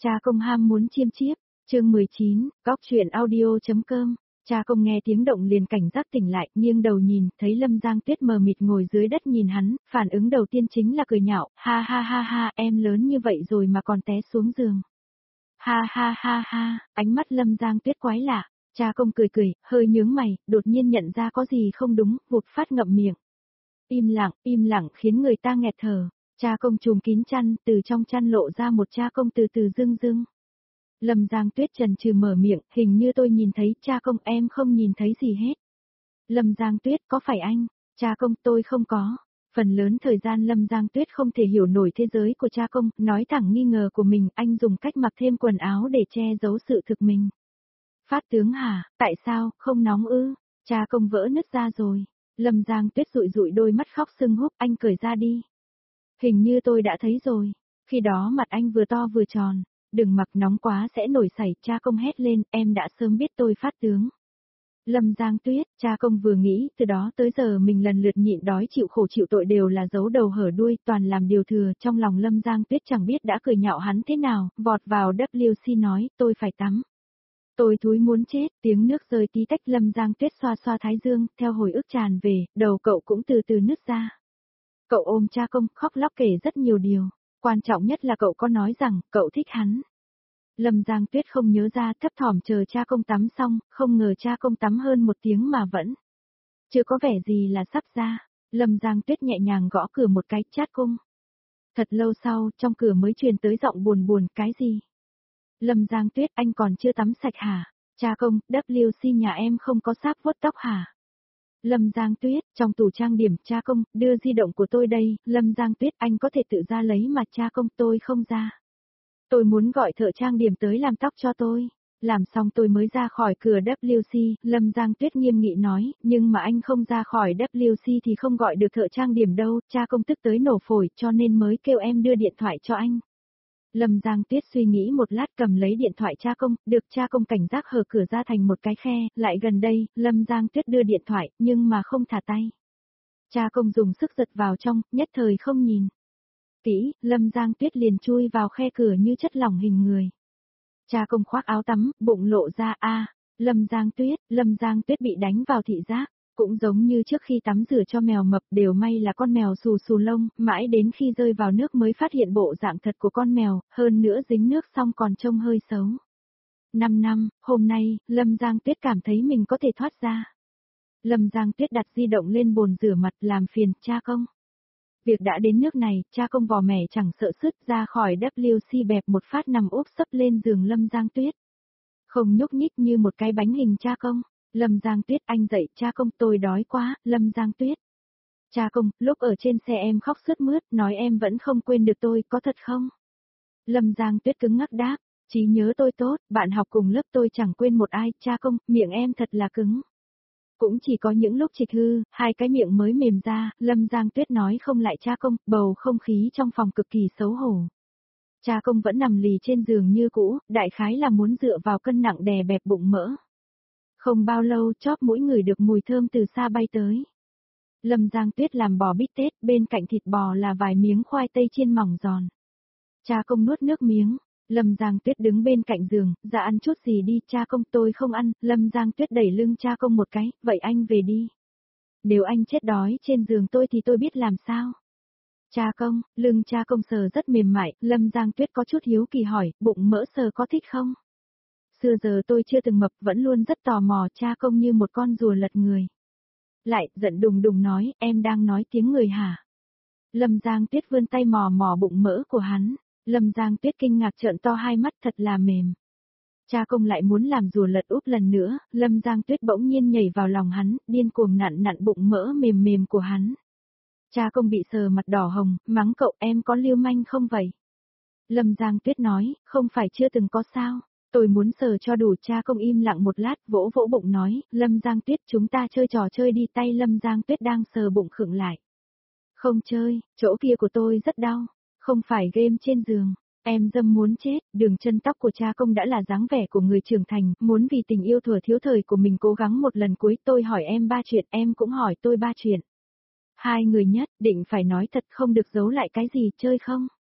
Cha công ham muốn chiêm chiếp, chương 19, góc chuyện audio.com. Cha công nghe tiếng động liền cảnh giác tỉnh lại, nghiêng đầu nhìn, thấy Lâm Giang Tuyết mờ mịt ngồi dưới đất nhìn hắn, phản ứng đầu tiên chính là cười nhạo, ha ha ha ha, em lớn như vậy rồi mà còn té xuống giường. Ha ha ha ha, ánh mắt Lâm Giang Tuyết quái lạ, cha công cười cười, hơi nhướng mày, đột nhiên nhận ra có gì không đúng, vụt phát ngậm miệng. Im lặng khiến người ta nghẹt thở. Cha công trùm kín chăn, từ trong chăn lộ ra một cha công từ từ rưng rưng. Lâm Giang Tuyết chần chừ mở miệng, hình như tôi nhìn thấy, cha công em không nhìn thấy gì hết. Lâm Giang Tuyết, có phải anh? Cha công, tôi không có. Phần lớn thời gian Lâm Giang Tuyết không thể hiểu nổi thế giới của cha công, nói thẳng nghi ngờ của mình, anh dùng cách mặc thêm quần áo để che giấu sự thực mình. Phát tướng hả, tại sao, không nóng ư? Cha công vỡ nứt ra rồi. Lâm Giang Tuyết dụi dụi đôi mắt khóc sưng húp, anh cởi ra đi. Hình như tôi đã thấy rồi. Khi đó mặt anh vừa to vừa tròn. Đừng mặc nóng quá sẽ nổi sảy, cha công hét lên, em đã sớm biết tôi phát tướng. Lâm Giang Tuyết, cha công vừa nghĩ, từ đó tới giờ mình lần lượt nhịn đói chịu khổ chịu tội đều là giấu đầu hở đuôi, toàn làm điều thừa, trong lòng Lâm Giang Tuyết chẳng biết đã cười nhạo hắn thế nào, vọt vào WC nói, tôi phải tắm. Tôi thúi muốn chết, tiếng nước rơi tí tách. Lâm Giang Tuyết xoa xoa thái dương, theo hồi ức tràn về, đầu cậu cũng từ từ nứt ra. Cậu ôm cha công, khóc lóc kể rất nhiều điều, quan trọng nhất là cậu có nói rằng, cậu thích hắn. Lâm Giang Tuyết không nhớ ra, thấp thỏm chờ cha công tắm xong, không ngờ cha công tắm hơn 1 tiếng mà vẫn chưa có vẻ gì là sắp ra. Lâm Giang Tuyết nhẹ nhàng gõ cửa một cái, chát cung. Thật lâu sau, trong cửa mới truyền tới giọng buồn buồn, cái gì? Lâm Giang Tuyết, anh còn chưa tắm sạch hả? Cha công, WC nhà em không có sáp vuốt tóc hả? Lâm Giang Tuyết, trong tủ trang điểm, cha công, đưa di động của tôi đây. Lâm Giang Tuyết, anh có thể tự ra lấy mà cha công, tôi không ra. Tôi muốn gọi thợ trang điểm tới làm tóc cho tôi. Làm xong tôi mới ra khỏi cửa WC, Lâm Giang Tuyết nghiêm nghị nói, nhưng mà anh không ra khỏi WC thì không gọi được thợ trang điểm đâu, cha công tức tới nổ phổi cho nên mới kêu em đưa điện thoại cho anh. Lâm Giang Tuyết suy nghĩ một lát cầm lấy điện thoại cha công, được cha công cảnh giác hở cửa ra thành một cái khe, lại gần đây, Lâm Giang Tuyết đưa điện thoại, nhưng mà không thả tay. Cha công dùng sức giật vào trong, nhất thời không nhìn kỹ, Lâm Giang Tuyết liền chui vào khe cửa như chất lỏng hình người. Cha công khoác áo tắm, bụng lộ ra Lâm Giang Tuyết bị đánh vào thị giác, cũng giống như trước khi tắm rửa cho mèo mập, đều may là con mèo xù xù lông, mãi đến khi rơi vào nước mới phát hiện bộ dạng thật của con mèo, hơn nữa dính nước xong còn trông hơi xấu. 5 năm, hôm nay, Lâm Giang Tuyết cảm thấy mình có thể thoát ra. Lâm Giang Tuyết đặt di động lên bồn rửa mặt, làm phiền, cha công. Việc đã đến nước này, cha công vò mẻ chẳng sợ sứt ra khỏi WC bẹp một phát nằm úp sấp lên giường Lâm Giang Tuyết. Không nhúc nhích như một cái bánh hình cha công. Lâm Giang Tuyết, anh dậy, cha công, tôi đói quá. Lâm Giang Tuyết. Cha công, lúc ở trên xe em khóc sướt mướt, nói em vẫn không quên được tôi, có thật không? Lâm Giang Tuyết cứng ngắc đáp, trí nhớ tôi tốt, bạn học cùng lớp tôi chẳng quên một ai, cha công, miệng em thật là cứng. Cũng chỉ có những lúc trịch hư, hai cái miệng mới mềm ra, Lâm Giang Tuyết nói không lại cha công, bầu không khí trong phòng cực kỳ xấu hổ. Cha công vẫn nằm lì trên giường như cũ, đại khái là muốn dựa vào cân nặng đè bẹp bụng mỡ. Không bao lâu, chóp mũi ngửi được mùi thơm từ xa bay tới. Lâm Giang Tuyết làm bò bít tết, bên cạnh thịt bò là vài miếng khoai tây chiên mỏng giòn. Cha công nuốt nước miếng. Lâm Giang Tuyết đứng bên cạnh giường, dạ ăn chút gì đi, cha công, tôi không ăn. Lâm Giang Tuyết đẩy lưng cha công một cái, vậy anh về đi. Nếu anh chết đói trên giường tôi thì tôi biết làm sao. Cha công, lưng cha công sờ rất mềm mại, Lâm Giang Tuyết có chút hiếu kỳ hỏi, bụng mỡ sờ có thích không? Xưa giờ tôi chưa từng mập, vẫn luôn rất tò mò, cha công như một con rùa lật người. Lại, giận đùng đùng nói, em đang nói tiếng người hả? Lâm Giang Tuyết vươn tay mò mò bụng mỡ của hắn. Lâm Giang Tuyết kinh ngạc trợn to hai mắt, thật là mềm. Cha công lại muốn làm rùa lật úp lần nữa, Lâm Giang Tuyết bỗng nhiên nhảy vào lòng hắn, điên cuồng nặn nặn bụng mỡ mềm mềm của hắn. Cha công bị sờ mặt đỏ hồng, mắng cậu, em có lưu manh không vậy? Lâm Giang Tuyết nói, không phải chưa từng có sao, tôi muốn sờ cho đủ. Cha công im lặng một lát, vỗ vỗ bụng nói, Lâm Giang Tuyết, chúng ta chơi trò chơi đi. Tay Lâm Giang Tuyết đang sờ bụng khựng lại. Không chơi, chỗ kia của tôi rất đau. Không phải game trên giường, em dâm muốn chết. Đường chân tóc của cha công đã là dáng vẻ của người trưởng thành, muốn vì tình yêu thuở thiếu thời của mình cố gắng một lần cuối. Tôi hỏi em 3 chuyện, em cũng hỏi tôi 3 chuyện. Hai người nhất định phải nói thật, không được giấu lại cái gì, chơi không?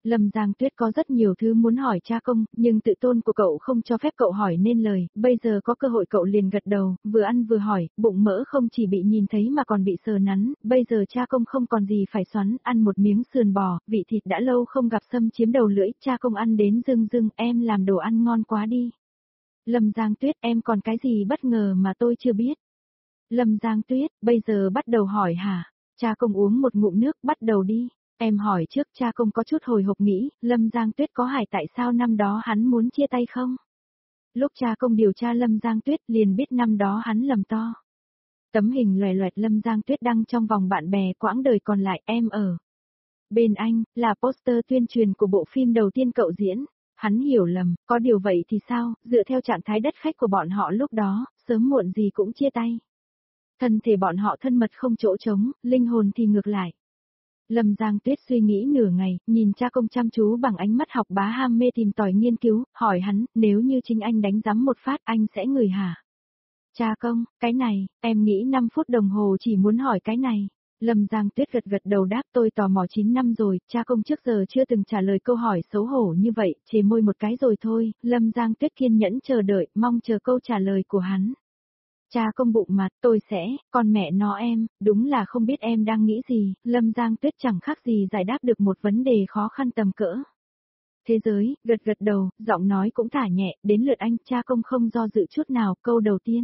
Lâm Giang Tuyết có rất nhiều thứ muốn hỏi cha công, nhưng tự tôn của cậu không cho phép cậu hỏi nên lời, bây giờ có cơ hội cậu liền gật đầu, vừa ăn vừa hỏi, bụng mỡ không chỉ bị nhìn thấy mà còn bị sờ nắn, bây giờ cha công không còn gì phải xoắn, ăn một miếng sườn bò, vị thịt đã lâu không gặp xâm chiếm đầu lưỡi, cha công ăn đến rưng rưng, em làm đồ ăn ngon quá đi. Lâm Giang Tuyết, em còn cái gì bất ngờ mà tôi chưa biết? Lâm Giang Tuyết, bây giờ bắt đầu hỏi hả? Cha công uống một ngụm nước, bắt đầu đi. Em hỏi trước, cha công có chút hồi hộp nghĩ, Lâm Giang Tuyết có hại tại sao năm đó hắn muốn chia tay không? Lúc cha công điều tra Lâm Giang Tuyết liền biết năm đó hắn lầm to. Tấm hình loè loẹt Lâm Giang Tuyết đăng trong vòng bạn bè quãng đời còn lại em ở. Bên anh, là poster tuyên truyền của bộ phim đầu tiên cậu diễn. Hắn hiểu lầm, có điều vậy thì sao, dựa theo trạng thái đất khách của bọn họ lúc đó, sớm muộn gì cũng chia tay. Thân thể bọn họ thân mật không chỗ trống, linh hồn thì ngược lại. Lâm Giang Tuyết suy nghĩ nửa ngày, nhìn cha công chăm chú bằng ánh mắt học bá ham mê tìm tòi nghiên cứu, hỏi hắn, nếu như chính anh đánh giấm một phát anh sẽ ngửi hả? Cha công, cái này, em nghĩ 5 phút đồng hồ chỉ muốn hỏi cái này. Lâm Giang Tuyết gật gật đầu đáp tôi tò mò 9 năm rồi, cha công trước giờ chưa từng trả lời câu hỏi xấu hổ như vậy, chề môi một cái rồi thôi, Lâm Giang Tuyết kiên nhẫn chờ đợi, mong chờ câu trả lời của hắn. Cha công bụng mặt, tôi sẽ, con mẹ nó em, đúng là không biết em đang nghĩ gì, Lâm Giang Tuyết chẳng khác gì giải đáp được một vấn đề khó khăn tầm cỡ. Thế giới, gật gật đầu, giọng nói cũng thả nhẹ, đến lượt anh, cha công không do dự chút nào, câu đầu tiên.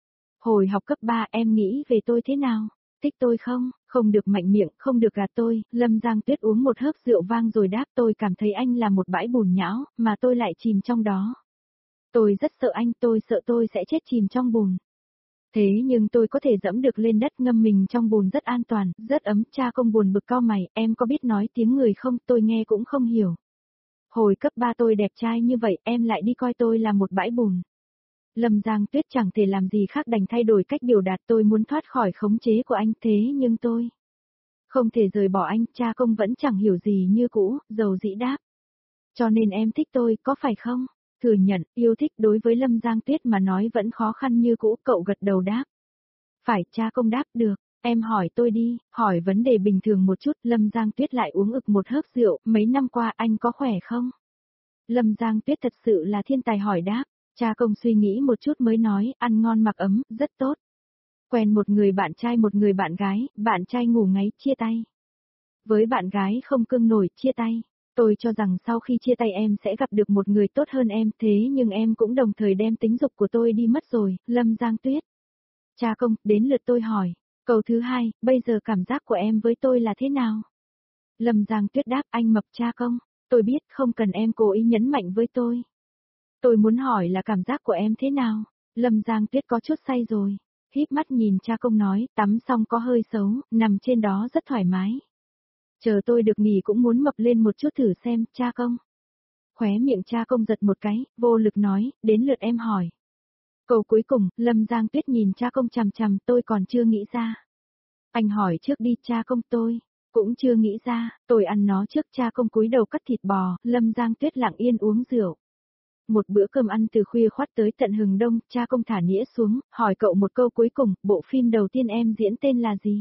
Hồi học cấp 3 em nghĩ về tôi thế nào? Thích tôi không? Không được mạnh miệng, không được gạt tôi, Lâm Giang Tuyết uống một hớp rượu vang rồi đáp tôi cảm thấy anh là một bãi bùn nhão, mà tôi lại chìm trong đó. Tôi rất sợ anh, tôi sợ tôi sẽ chết chìm trong bùn. Thế nhưng tôi có thể dẫm được lên đất ngâm mình trong bùn rất an toàn, rất ấm, cha công buồn bực cau mày, em có biết nói tiếng người không, tôi nghe cũng không hiểu. Hồi cấp 3 tôi đẹp trai như vậy, em lại đi coi tôi là một bãi bùn. Lâm Giang Tuyết chẳng thể làm gì khác đành thay đổi cách biểu đạt tôi muốn thoát khỏi khống chế của anh thế nhưng tôi không thể rời bỏ anh, cha công vẫn chẳng hiểu gì như cũ, dầu dĩ đáp. Cho nên em thích tôi, có phải không? Thừa nhận, yêu thích đối với Lâm Giang Tuyết mà nói vẫn khó khăn như cũ, cậu gật đầu đáp. Phải, cha công đáp được, em hỏi tôi đi, hỏi vấn đề bình thường một chút, Lâm Giang Tuyết lại uống ực một hớp rượu, mấy năm qua anh có khỏe không? Lâm Giang Tuyết thật sự là thiên tài hỏi đáp, cha công suy nghĩ một chút mới nói, ăn ngon mặc ấm, rất tốt. Quen một người bạn gái, bạn trai ngủ ngáy, chia tay. Với bạn gái không cương nổi, chia tay. Tôi cho rằng sau khi chia tay em sẽ gặp được một người tốt hơn em, thế nhưng em cũng đồng thời đem tính dục của tôi đi mất rồi, Lâm Giang Tuyết. Cha công, đến lượt tôi hỏi. Câu thứ hai, bây giờ cảm giác của em với tôi là thế nào? Lâm Giang Tuyết đáp anh mập cha công. Tôi biết không cần em cố ý nhấn mạnh với tôi. Tôi muốn hỏi là cảm giác của em thế nào? Lâm Giang Tuyết có chút say rồi. Híp mắt nhìn cha công nói, tắm xong có hơi xấu, nằm trên đó rất thoải mái. Chờ tôi được nghỉ cũng muốn mập lên một chút thử xem, cha công. Khóe miệng cha công giật một cái, vô lực nói, đến lượt em hỏi. Câu cuối cùng, Lâm Giang Tuyết nhìn cha công chằm chằm, tôi còn chưa nghĩ ra. Anh hỏi trước đi, cha công, tôi cũng chưa nghĩ ra, tôi ăn nó trước, cha công cúi đầu cắt thịt bò, Lâm Giang Tuyết lặng yên uống rượu. Một bữa cơm ăn từ khuya khoắt tới tận hừng đông, cha công thả nĩa xuống, hỏi cậu một câu cuối cùng, bộ phim đầu tiên em diễn tên là gì?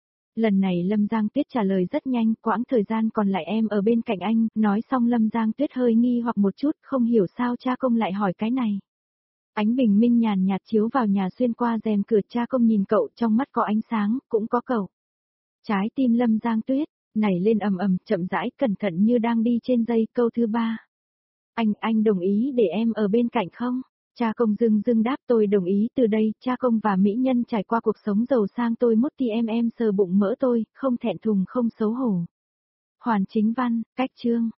Lần này Lâm Giang Tuyết trả lời rất nhanh, quãng thời gian còn lại em ở bên cạnh anh, nói xong Lâm Giang Tuyết hơi nghi hoặc một chút, không hiểu sao cha công lại hỏi cái này. Ánh bình minh nhàn nhạt chiếu vào nhà xuyên qua rèm cửa, cha công nhìn cậu, trong mắt có ánh sáng, cũng có cậu. Trái tim Lâm Giang Tuyết nảy lên ầm ầm, chậm rãi, cẩn thận như đang đi trên dây. Câu thứ 3. Anh đồng ý để em ở bên cạnh không? Cha công dưng đáp tôi đồng ý, từ đây, cha công và mỹ nhân trải qua cuộc sống giàu sang, tôi mút ti em sờ bụng mỡ tôi, không thẹn thùng không xấu hổ. Hoàn chính văn, cách chương.